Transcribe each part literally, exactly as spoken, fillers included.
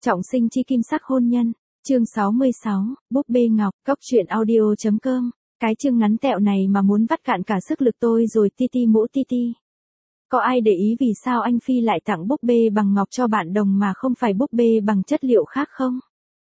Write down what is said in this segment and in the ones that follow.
Trọng sinh chi kim sắc hôn nhân, chương sáu mươi sáu, búp bê ngọc, cóc truyện audio chấm com. Cái chương ngắn tẹo này mà muốn vắt cạn cả sức lực tôi rồi ti ti mũ ti ti. Có ai để ý vì sao anh Phi lại tặng búp bê bằng ngọc cho bạn đồng mà không phải búp bê bằng chất liệu khác không?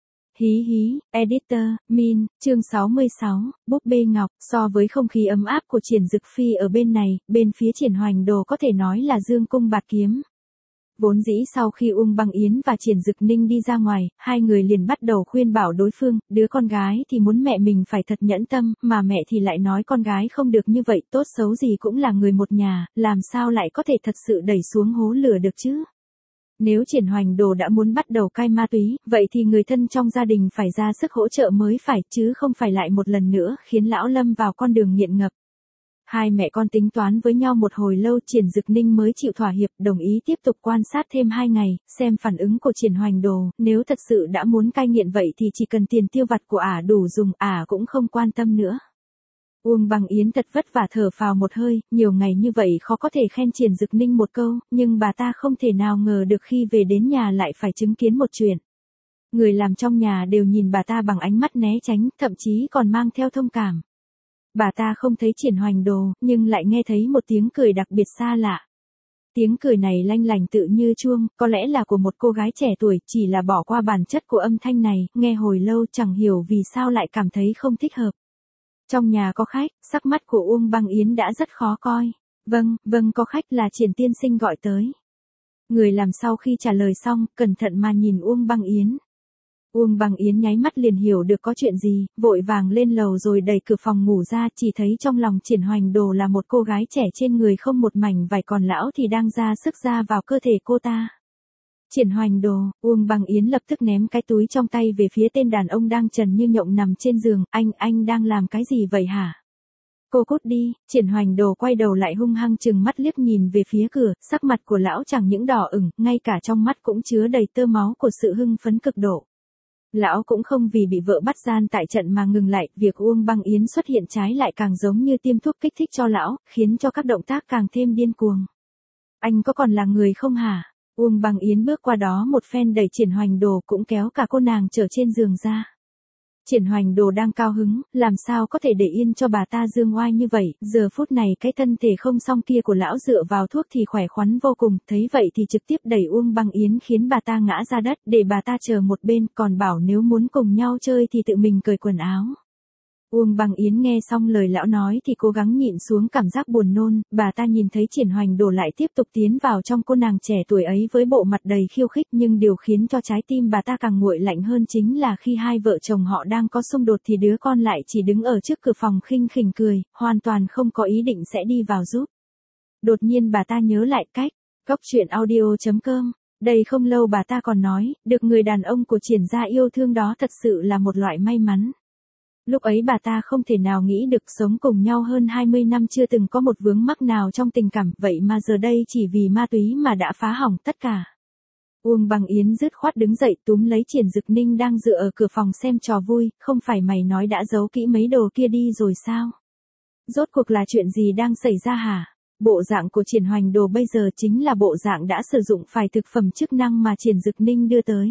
Hí hí, editor, Min, chương sáu mươi sáu, búp bê ngọc, so với không khí ấm áp của Triển Dực Phi ở bên này, bên phía Triển Hoành Đồ có thể nói là dương cung bạt kiếm. Vốn dĩ sau khi Uông Băng Yến và Triển Dực Ninh đi ra ngoài, hai người liền bắt đầu khuyên bảo đối phương, đứa con gái thì muốn mẹ mình phải thật nhẫn tâm, mà mẹ thì lại nói con gái không được như vậy, tốt xấu gì cũng là người một nhà, làm sao lại có thể thật sự đẩy xuống hố lửa được chứ? Nếu Triển Hoành Đồ đã muốn bắt đầu cai ma túy, vậy thì người thân trong gia đình phải ra sức hỗ trợ mới phải, chứ không phải lại một lần nữa khiến lão lâm vào con đường nghiện ngập. Hai mẹ con tính toán với nhau một hồi lâu, Triển Dực Ninh mới chịu thỏa hiệp, đồng ý tiếp tục quan sát thêm hai ngày, xem phản ứng của Triển Hoành Đồ, nếu thật sự đã muốn cai nghiện vậy thì chỉ cần tiền tiêu vặt của ả đủ dùng, ả cũng không quan tâm nữa. Uông Băng Yến thật vất vả thở phào một hơi, nhiều ngày như vậy khó có thể khen Triển Dực Ninh một câu, nhưng bà ta không thể nào ngờ được khi về đến nhà lại phải chứng kiến một chuyện. Người làm trong nhà đều nhìn bà ta bằng ánh mắt né tránh, thậm chí còn mang theo thông cảm. Bà ta không thấy Triển Hoành Đồ, nhưng lại nghe thấy một tiếng cười đặc biệt xa lạ. Tiếng cười này lanh lành tự như chuông, có lẽ là của một cô gái trẻ tuổi, chỉ là bỏ qua bản chất của âm thanh này, nghe hồi lâu chẳng hiểu vì sao lại cảm thấy không thích hợp. Trong nhà có khách, sắc mắt của Uông Băng Yến đã rất khó coi. Vâng, vâng có khách, là Triển tiên sinh gọi tới. Người làm sau khi trả lời xong, cẩn thận mà nhìn Uông Băng Yến. Uông Băng Yến nháy mắt liền hiểu được có chuyện gì, vội vàng lên lầu rồi đẩy cửa phòng ngủ ra, chỉ thấy trong lòng Triển Hoành Đồ là một cô gái trẻ trên người không một mảnh vải, còn lão thì đang ra sức ra vào cơ thể cô ta. Triển Hoành Đồ, Uông Băng Yến lập tức ném cái túi trong tay về phía tên đàn ông đang trần như nhộng nằm trên giường, anh, anh đang làm cái gì vậy hả? Cô cút đi. Triển Hoành Đồ quay đầu lại hung hăng chừng mắt liếc nhìn về phía cửa, sắc mặt của lão chẳng những đỏ ửng, ngay cả trong mắt cũng chứa đầy tơ máu của sự hưng phấn cực độ. Lão cũng không vì bị vợ bắt gian tại trận mà ngừng lại, việc Uông Băng Yến xuất hiện trái lại càng giống như tiêm thuốc kích thích cho lão, khiến cho các động tác càng thêm điên cuồng. Anh có còn là người không hả? Uông Băng Yến bước qua đó một phen đẩy Triển Hoành Đồ, cũng kéo cả cô nàng trở trên giường ra. Triển Hoành Đồ đang cao hứng, làm sao có thể để yên cho bà ta dương oai như vậy, giờ phút này cái thân thể không xong kia của lão dựa vào thuốc thì khỏe khoắn vô cùng, thấy vậy thì trực tiếp đẩy Uông Băng Yến khiến bà ta ngã ra đất, để bà ta chờ một bên, còn bảo nếu muốn cùng nhau chơi thì tự mình cởi quần áo. Uông Băng Yến nghe xong lời lão nói thì cố gắng nhịn xuống cảm giác buồn nôn, bà ta nhìn thấy Triển Hoành Đồ lại tiếp tục tiến vào trong cô nàng trẻ tuổi ấy với bộ mặt đầy khiêu khích, nhưng điều khiến cho trái tim bà ta càng nguội lạnh hơn chính là khi hai vợ chồng họ đang có xung đột thì đứa con lại chỉ đứng ở trước cửa phòng khinh khỉnh cười, hoàn toàn không có ý định sẽ đi vào giúp. Đột nhiên bà ta nhớ lại cách, cóc truyện audio chấm com, đây không lâu bà ta còn nói, được người đàn ông của Triển gia yêu thương đó thật sự là một loại may mắn. Lúc ấy bà ta không thể nào nghĩ được sống cùng nhau hơn hai mươi năm chưa từng có một vướng mắc nào trong tình cảm, vậy mà giờ đây chỉ vì ma túy mà đã phá hỏng tất cả. Uông Băng Yến dứt khoát đứng dậy túm lấy Triển Dực Ninh đang dựa ở cửa phòng xem trò vui, không phải mày nói đã giấu kỹ mấy đồ kia đi rồi sao? Rốt cuộc là chuyện gì đang xảy ra hả? Bộ dạng của Triển Hoành Đồ bây giờ chính là bộ dạng đã sử dụng phải thực phẩm chức năng mà Triển Dực Ninh đưa tới.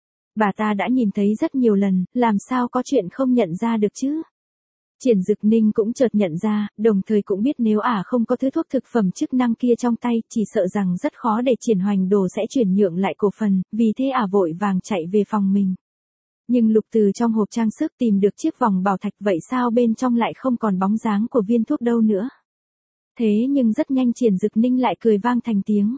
Bà ta đã nhìn thấy rất nhiều lần, làm sao có chuyện không nhận ra được chứ? Triển Dực Ninh cũng chợt nhận ra, đồng thời cũng biết nếu ả không có thứ thuốc thực phẩm chức năng kia trong tay, chỉ sợ rằng rất khó để Triển Hoành Đồ sẽ chuyển nhượng lại cổ phần, vì thế ả vội vàng chạy về phòng mình. Nhưng lục từ trong hộp trang sức tìm được chiếc vòng bảo thạch, vậy sao bên trong lại không còn bóng dáng của viên thuốc đâu nữa? Thế nhưng rất nhanh Triển Dực Ninh lại cười vang thành tiếng.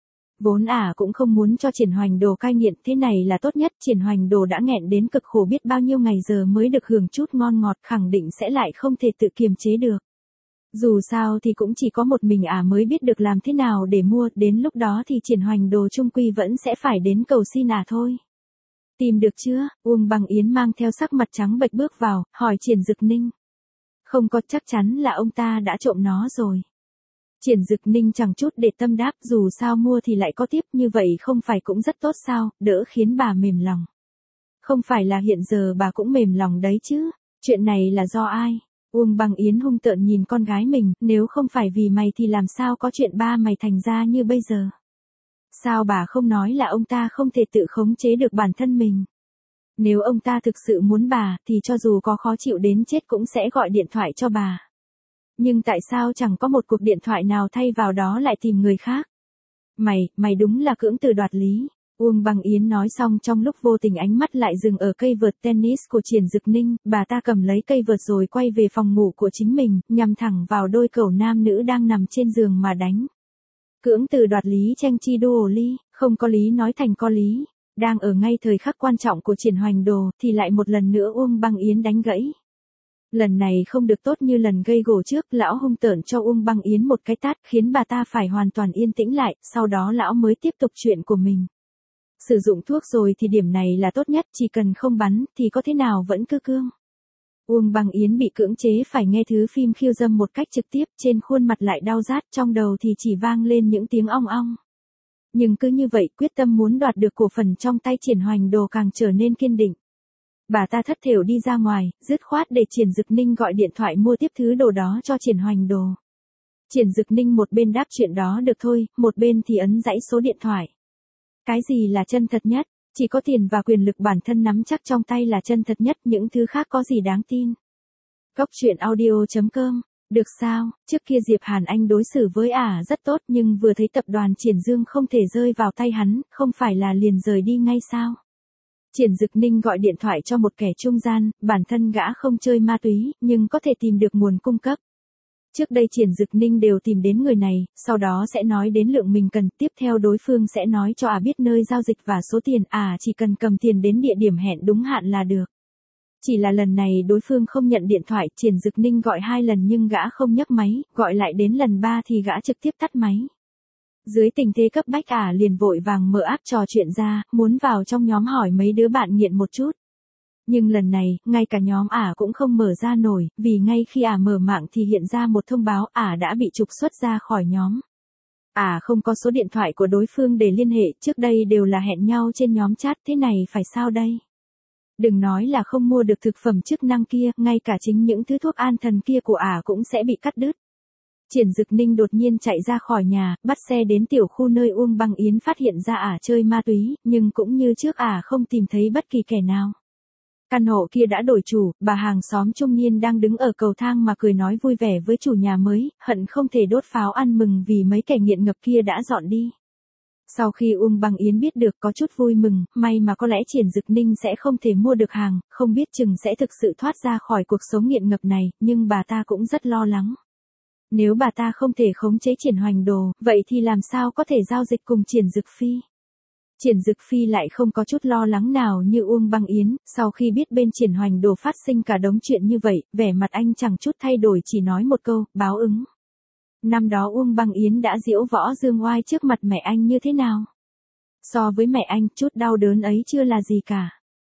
Vốn ả à cũng không muốn cho Triển Hoành Đồ cai nghiện, thế này là tốt nhất, Triển Hoành Đồ đã nghẹn đến cực khổ biết bao nhiêu ngày giờ mới được hưởng chút ngon ngọt, khẳng định sẽ lại không thể tự kiềm chế được. Dù sao thì cũng chỉ có một mình ả à mới biết được làm thế nào để mua, đến lúc đó thì Triển Hoành Đồ chung quy vẫn sẽ phải đến cầu xin ả à thôi. Tìm được chưa? Uông Băng Yến mang theo sắc mặt trắng bệch bước vào, hỏi Triển Dực Ninh. Không có, chắc chắn là ông ta đã trộm nó rồi. Triển Dực Ninh chẳng chút để tâm đáp, dù sao mua thì lại có tiếp, như vậy không phải cũng rất tốt sao, đỡ khiến bà mềm lòng. Không phải là hiện giờ bà cũng mềm lòng đấy chứ, chuyện này là do ai? Uông Băng Yến hung tợn nhìn con gái mình, nếu không phải vì mày thì làm sao có chuyện ba mày thành ra như bây giờ. Sao bà không nói là ông ta không thể tự khống chế được bản thân mình? Nếu ông ta thực sự muốn bà, thì cho dù có khó chịu đến chết cũng sẽ gọi điện thoại cho bà. Nhưng tại sao chẳng có một cuộc điện thoại nào thay vào đó lại tìm người khác? Mày, mày đúng là cưỡng từ đoạt lý. Uông Băng Yến nói xong trong lúc vô tình ánh mắt lại dừng ở cây vợt tennis của Triển Dực Ninh, bà ta cầm lấy cây vợt rồi quay về phòng ngủ của chính mình, nhằm thẳng vào đôi cẩu nam nữ đang nằm trên giường mà đánh. Cưỡng từ đoạt lý tranh chi đô ly, không có lý nói thành có lý. Đang ở ngay thời khắc quan trọng của Triển Hoành Đồ thì lại một lần nữa Uông Băng Yến đánh gãy. Lần này không được tốt như lần gây gổ trước, lão hung tợn cho Uông Băng Yến một cái tát khiến bà ta phải hoàn toàn yên tĩnh lại, sau đó lão mới tiếp tục chuyện của mình. Sử dụng thuốc rồi thì điểm này là tốt nhất, chỉ cần không bắn thì có thế nào vẫn cứ cương. Uông Băng Yến bị cưỡng chế phải nghe thứ phim khiêu dâm một cách trực tiếp, trên khuôn mặt lại đau rát, trong đầu thì chỉ vang lên những tiếng ong ong. Nhưng cứ như vậy, quyết tâm muốn đoạt được cổ phần trong tay Triển Hoành Đồ càng trở nên kiên định. Bà ta thất thểu đi ra ngoài, dứt khoát để Triển Dực Ninh gọi điện thoại mua tiếp thứ đồ đó cho Triển Hoành Đồ. Triển Dực Ninh một bên đáp chuyện đó được thôi, một bên thì ấn dãy số điện thoại. Cái gì là chân thật nhất? Chỉ có tiền và quyền lực bản thân nắm chắc trong tay là chân thật nhất, những thứ khác có gì đáng tin. Cốc truyện audio chấm com. Được sao, trước kia Diệp Hàn Anh đối xử với ả rất tốt nhưng vừa thấy tập đoàn Triển Dương không thể rơi vào tay hắn, không phải là liền rời đi ngay sao? Triển Dực Ninh gọi điện thoại cho một kẻ trung gian, bản thân gã không chơi ma túy, nhưng có thể tìm được nguồn cung cấp. Trước đây Triển Dực Ninh đều tìm đến người này, sau đó sẽ nói đến lượng mình cần, tiếp theo đối phương sẽ nói cho ả biết nơi giao dịch và số tiền, ả chỉ cần cầm tiền đến địa điểm hẹn đúng hạn là được. Chỉ là lần này đối phương không nhận điện thoại, Triển Dực Ninh gọi hai lần nhưng gã không nhấc máy, gọi lại đến lần ba thì gã trực tiếp tắt máy. Dưới tình thế cấp bách ả liền vội vàng mở app trò chuyện ra, muốn vào trong nhóm hỏi mấy đứa bạn nghiện một chút. Nhưng lần này, ngay cả nhóm ả cũng không mở ra nổi, vì ngay khi ả mở mạng thì hiện ra một thông báo ả đã bị trục xuất ra khỏi nhóm. Ả không có số điện thoại của đối phương để liên hệ, trước đây đều là hẹn nhau trên nhóm chat, thế này phải sao đây? Đừng nói là không mua được thực phẩm chức năng kia, ngay cả chính những thứ thuốc an thần kia của ả cũng sẽ bị cắt đứt. Triển Dực Ninh đột nhiên chạy ra khỏi nhà, bắt xe đến tiểu khu nơi Uông Băng Yến phát hiện ra ả chơi ma túy, nhưng cũng như trước ả không tìm thấy bất kỳ kẻ nào. Căn hộ kia đã đổi chủ, bà hàng xóm trung niên đang đứng ở cầu thang mà cười nói vui vẻ với chủ nhà mới, hận không thể đốt pháo ăn mừng vì mấy kẻ nghiện ngập kia đã dọn đi. Sau khi Uông Băng Yến biết được có chút vui mừng, may mà có lẽ Triển Dực Ninh sẽ không thể mua được hàng, không biết chừng sẽ thực sự thoát ra khỏi cuộc sống nghiện ngập này, nhưng bà ta cũng rất lo lắng. Nếu bà ta không thể khống chế Triển Hoành Đồ, vậy thì làm sao có thể giao dịch cùng Triển Dực Phi? Triển Dực Phi lại không có chút lo lắng nào như Uông Băng Yến, sau khi biết bên Triển Hoành Đồ phát sinh cả đống chuyện như vậy, vẻ mặt anh chẳng chút thay đổi chỉ nói một câu, báo ứng. Năm đó Uông Băng Yến đã diễu võ dương oai trước mặt mẹ anh như thế nào? So với mẹ anh, chút đau đớn ấy chưa là gì cả.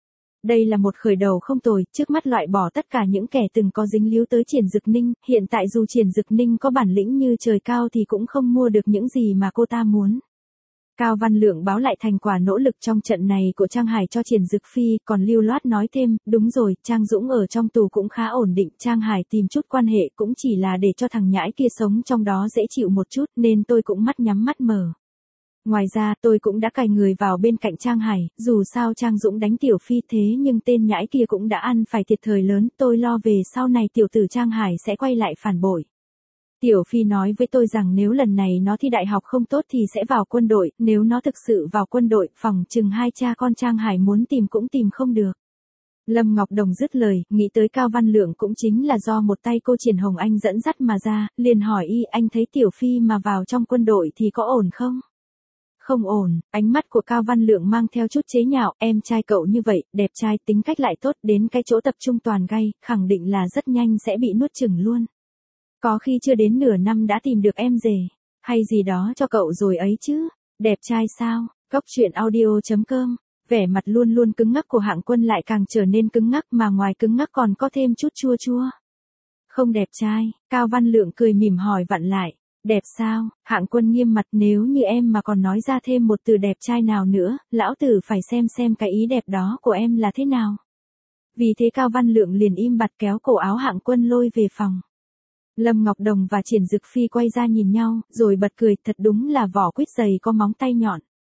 Đây là một khởi đầu không tồi, trước mắt loại bỏ tất cả những kẻ từng có dính líu tới Triển Dực Ninh, hiện tại dù Triển Dực Ninh có bản lĩnh như trời cao thì cũng không mua được những gì mà cô ta muốn. Cao Văn Lượng báo lại thành quả nỗ lực trong trận này của Trang Hải cho Triển Dực Phi, còn lưu loát nói thêm, đúng rồi, Trang Dũng ở trong tù cũng khá ổn định, Trang Hải tìm chút quan hệ cũng chỉ là để cho thằng nhãi kia sống trong đó dễ chịu một chút, nên tôi cũng mắt nhắm mắt mở. Ngoài ra, tôi cũng đã cài người vào bên cạnh Trang Hải, dù sao Trang Dũng đánh Tiểu Phi thế nhưng tên nhãi kia cũng đã ăn phải thiệt thòi lớn, tôi lo về sau này tiểu tử Trang Hải sẽ quay lại phản bội. Tiểu Phi nói với tôi rằng nếu lần này nó thi đại học không tốt thì sẽ vào quân đội, nếu nó thực sự vào quân đội, phòng chừng hai cha con Trang Hải muốn tìm cũng tìm không được. Lâm Ngọc Đồng dứt lời, nghĩ tới Cao Văn Lượng cũng chính là do một tay cô Triển Hồng Anh dẫn dắt mà ra, liền hỏi y, anh thấy Tiểu Phi mà vào trong quân đội thì có ổn không? Không ổn, ánh mắt của Cao Văn Lượng mang theo chút chế nhạo, em trai cậu như vậy, đẹp trai, tính cách lại tốt, đến cái chỗ tập trung toàn gay, khẳng định là rất nhanh sẽ bị nuốt chửng luôn. Có khi chưa đến nửa năm đã tìm được em rể, hay gì đó cho cậu rồi ấy chứ, đẹp trai sao, cốc truyện audio chấm com, vẻ mặt luôn luôn cứng ngắc của Hạng Quân lại càng trở nên cứng ngắc mà ngoài cứng ngắc còn có thêm chút chua chua. Không đẹp trai, Cao Văn Lượng cười mỉm hỏi vặn lại, đẹp sao, Hạng Quân nghiêm mặt nếu như em mà còn nói ra thêm một từ đẹp trai nào nữa, lão tử phải xem xem cái ý đẹp đó của em là thế nào. Vì thế Cao Văn Lượng liền im bặt kéo cổ áo Hạng Quân lôi về phòng. Lâm Ngọc Đồng và Triển Dực Phi quay ra nhìn nhau, rồi bật cười, thật đúng là vỏ quýt dày có móng tay nhọn.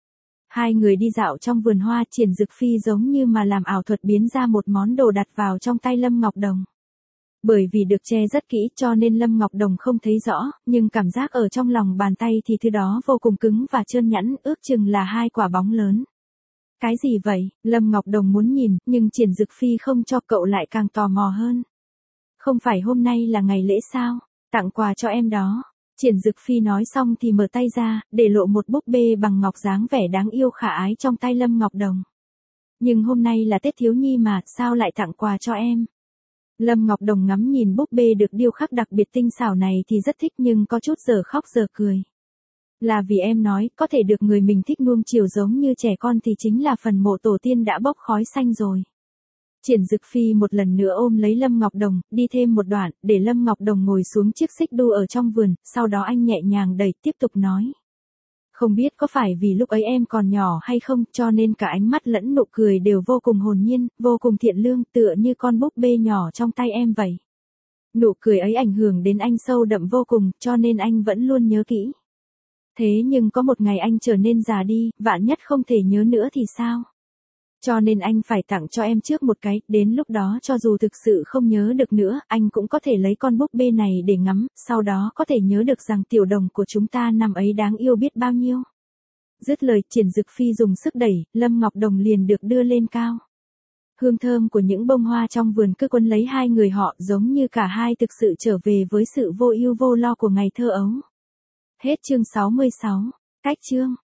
Hai người đi dạo trong vườn hoa, Triển Dực Phi giống như mà làm ảo thuật biến ra một món đồ đặt vào trong tay Lâm Ngọc Đồng. Bởi vì được che rất kỹ cho nên Lâm Ngọc Đồng không thấy rõ, nhưng cảm giác ở trong lòng bàn tay thì thứ đó vô cùng cứng và trơn nhẵn, ước chừng là hai quả bóng lớn. Cái gì vậy? Lâm Ngọc Đồng muốn nhìn, nhưng Triển Dực Phi không cho, cậu lại càng tò mò hơn. Không phải hôm nay là ngày lễ sao? Tặng quà cho em đó. Triển Dực Phi nói xong thì mở tay ra, để lộ một búp bê bằng ngọc dáng vẻ đáng yêu khả ái trong tay Lâm Ngọc Đồng. Nhưng hôm nay là Tết thiếu nhi mà, sao lại tặng quà cho em? Lâm Ngọc Đồng ngắm nhìn búp bê được điêu khắc đặc biệt tinh xảo này thì rất thích nhưng có chút giờ khóc giờ cười. Là vì em nói, có thể được người mình thích nuông chiều giống như trẻ con thì chính là phần mộ tổ tiên đã bốc khói xanh rồi. Triển Dực Phi một lần nữa ôm lấy Lâm Ngọc Đồng, đi thêm một đoạn, để Lâm Ngọc Đồng ngồi xuống chiếc xích đu ở trong vườn, sau đó anh nhẹ nhàng đẩy, tiếp tục nói. Không biết có phải vì lúc ấy em còn nhỏ hay không, cho nên cả ánh mắt lẫn nụ cười đều vô cùng hồn nhiên, vô cùng thiện lương, tựa như con búp bê nhỏ trong tay em vậy. Nụ cười ấy ảnh hưởng đến anh sâu đậm vô cùng, cho nên anh vẫn luôn nhớ kỹ. Thế nhưng có một ngày anh trở nên già đi, vạn nhất không thể nhớ nữa thì sao? Cho nên anh phải tặng cho em trước một cái, đến lúc đó cho dù thực sự không nhớ được nữa, anh cũng có thể lấy con búp bê này để ngắm, sau đó có thể nhớ được rằng tiểu đồng của chúng ta năm ấy đáng yêu biết bao nhiêu. Dứt lời, Triển Dực Phi dùng sức đẩy, Lâm Ngọc Đồng liền được đưa lên cao. Hương thơm của những bông hoa trong vườn cứ quấn lấy hai người họ, giống như cả hai thực sự trở về với sự vô ưu vô lo của ngày thơ ấu. Hết chương sáu mươi sáu. Cách chương